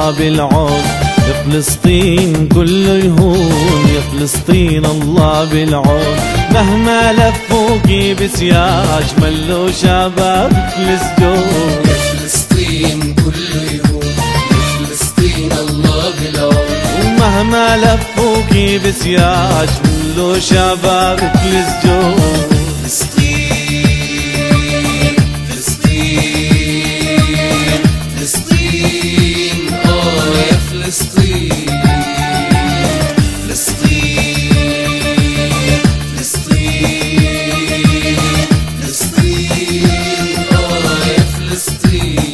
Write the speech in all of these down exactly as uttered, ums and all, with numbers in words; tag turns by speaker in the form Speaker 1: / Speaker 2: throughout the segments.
Speaker 1: الله بالعون، يا فلسطين كله يهون، يا فلسطين الله بالعون. مهما لفوكي بسياج ملوا شبابك السجون،
Speaker 2: يا فلسطين كله يهون، يا فلسطين الله بالعون.
Speaker 1: ومهما لفوكي بسياج ملوا شبابك السجون.
Speaker 2: فلسطين فلسطين فلسطين آه يا فلسطين، فلسطين فلسطين فلسطين آه يا فلسطين.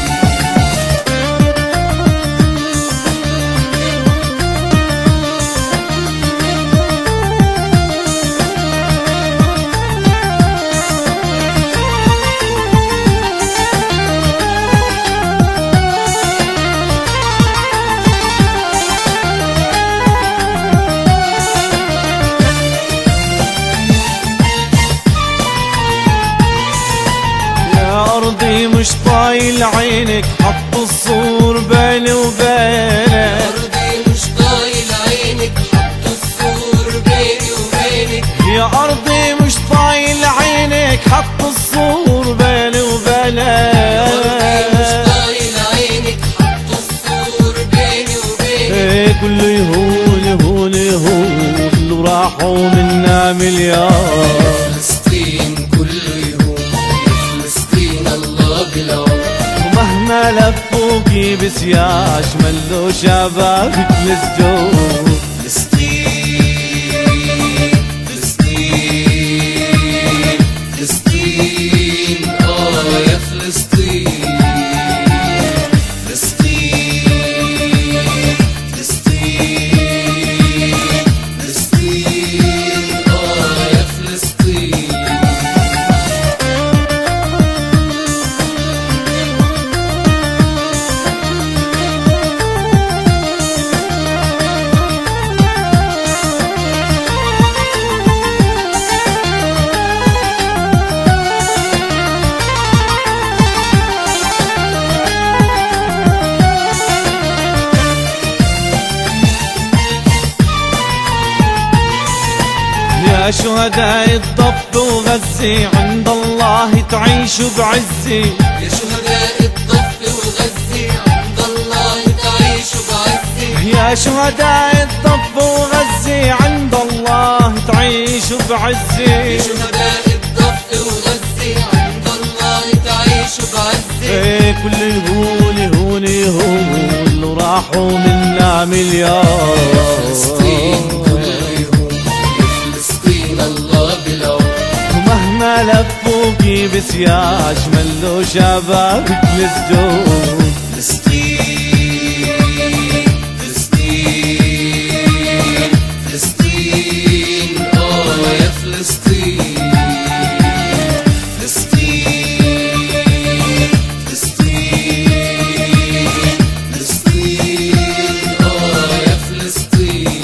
Speaker 1: أرضي مش طايل عينك، حط السور بيني وبينك.
Speaker 2: أرضي مش طايل عينك، حط السور بيني وبينك.
Speaker 1: يا أرضي مش طايل عينك، حط السور بيني وبينك.
Speaker 2: أرضي مش طايل عينك، حط السور بيني وبينك.
Speaker 1: إيه كله يهون يهون يهون، اللي راحوا منا مليار.
Speaker 2: فلسطين كله يهون، يا فلسطين الله بالعون.
Speaker 1: ومهما لفوكي بسياج ملوا شبابك السجون.
Speaker 2: فلسطين فلسطين فلسطين آه يا فلسطين، فلسطين فلسطين فلسطين آه يا فلسطين.
Speaker 1: يا شهداء الضبط وغزي، عند الله تعيشوا بعزي.
Speaker 2: يا شهداء الضفة وغزي، عند الله تعيشوا بعزي.
Speaker 1: يا شهداء الضبط وغزي، عند الله تعيشوا بعزي.
Speaker 2: يا شهداء الضفة وغزي، عند الله تعيشوا بعزي.
Speaker 1: إيه كل يهون يهون يهون، اللي راحوا منا مليار.
Speaker 2: فلسطين كله يهون، يا فلسطين الله بالعون.
Speaker 1: ومهما لفوكي بسياج ملوا شبابك السجون.
Speaker 2: فلسطين فلسطين فلسطين آه يا فلسطين، فلسطين فلسطين فلسطين آه يا فلسطين.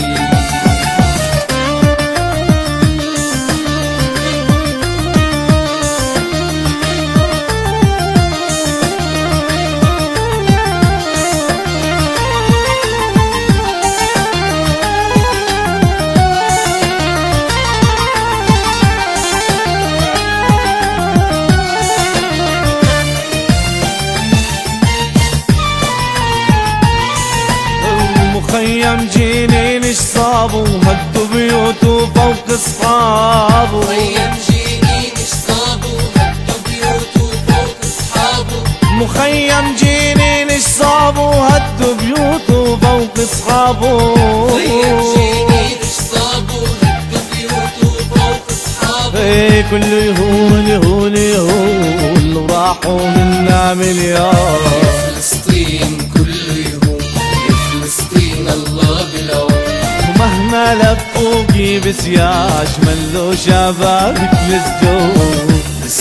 Speaker 1: مخيم جنين صابوا، هدوا بيوته فوق اصحابه.
Speaker 2: مخيم جنين صابوا، هدوا بيوته فوق اصحابه.
Speaker 1: مخيم جنين صابوا، هدوا بيوته فوق اصحابه.
Speaker 2: مخيم جنين صابوا، هدوا بيوته فوق اصحابه.
Speaker 1: ايه كله يهون يهون يهون، اللي راحوا منا مليار.
Speaker 2: فلسطين كله يهون، يا فلسطين الله بالعون.
Speaker 1: ومهما لفوكي بسياج ملوا شبابك السجون.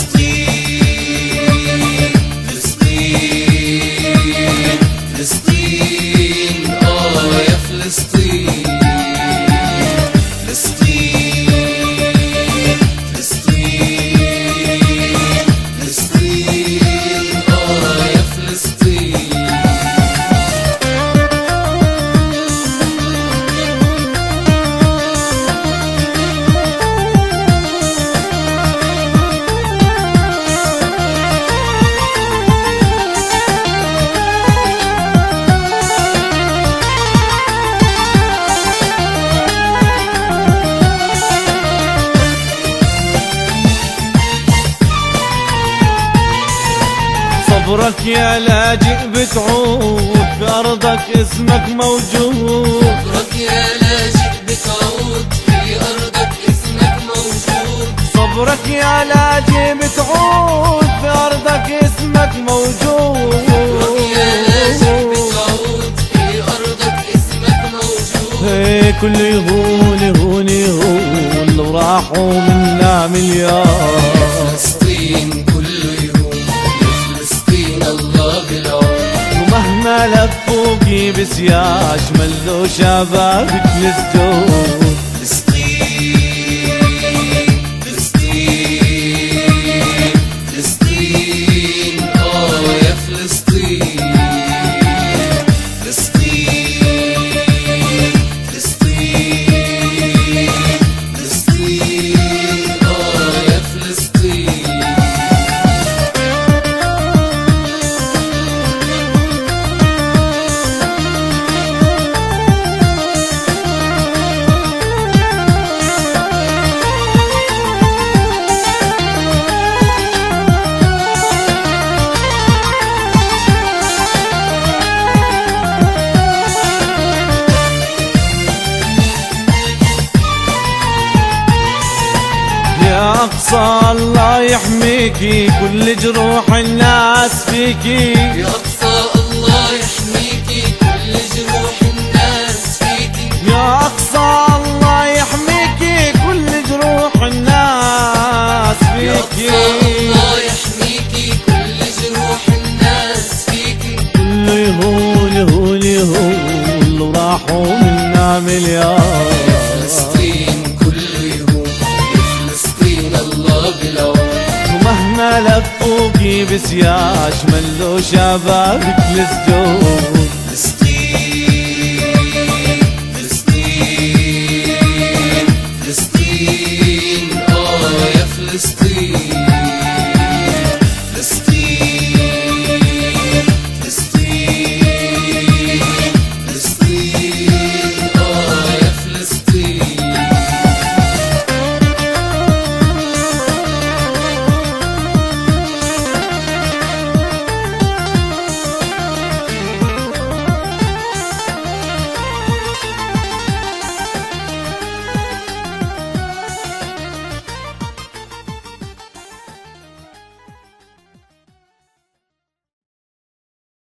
Speaker 2: فلسطين فلسطين فلسطين آه يا فلسطين، فلسطين فلسطين فلسطين آه يا فلسطين.
Speaker 1: صبرك يا لاجئ بتعود في أرضك اسمك موجود.
Speaker 2: صبرك يا لاجئ بتعود في أرضك اسمك موجود.
Speaker 1: صبرك يا لاجئ بتعود في أرضك اسمك موجود.
Speaker 2: صبرك يا لاجئ بتعود في أرضك اسمك موجود.
Speaker 1: هي كل يهون يهون يهون لو راحوا منا مليار.
Speaker 2: فلسطين كله يهون لفلسطين الله بالعون.
Speaker 1: ومهما لفوكي بسياج ملوا شبابك للسجود.
Speaker 2: فلسطين فلسطين فلسطين آه يا فلسطين. فلسطين فلسطين فلسطين آه يا فلسطين.
Speaker 1: يا أقصى الله يحميكي كل جروح الناس فيكي.
Speaker 2: يا أقصى الله يحميكي كل جروح الناس فيكي.
Speaker 1: يا أقصى الله يحميكي كل جروح الناس
Speaker 2: يا
Speaker 1: فيكي.
Speaker 2: أقصى الله يحميكي كل جروح الناس فيكي.
Speaker 1: كل يهون يهون يهون لو راحوا منا مليار.
Speaker 2: فلسطين كله يهون لفلسطين الله بالعون.
Speaker 1: ومهما لفوكي بسياج ملوا شبابك للسجود.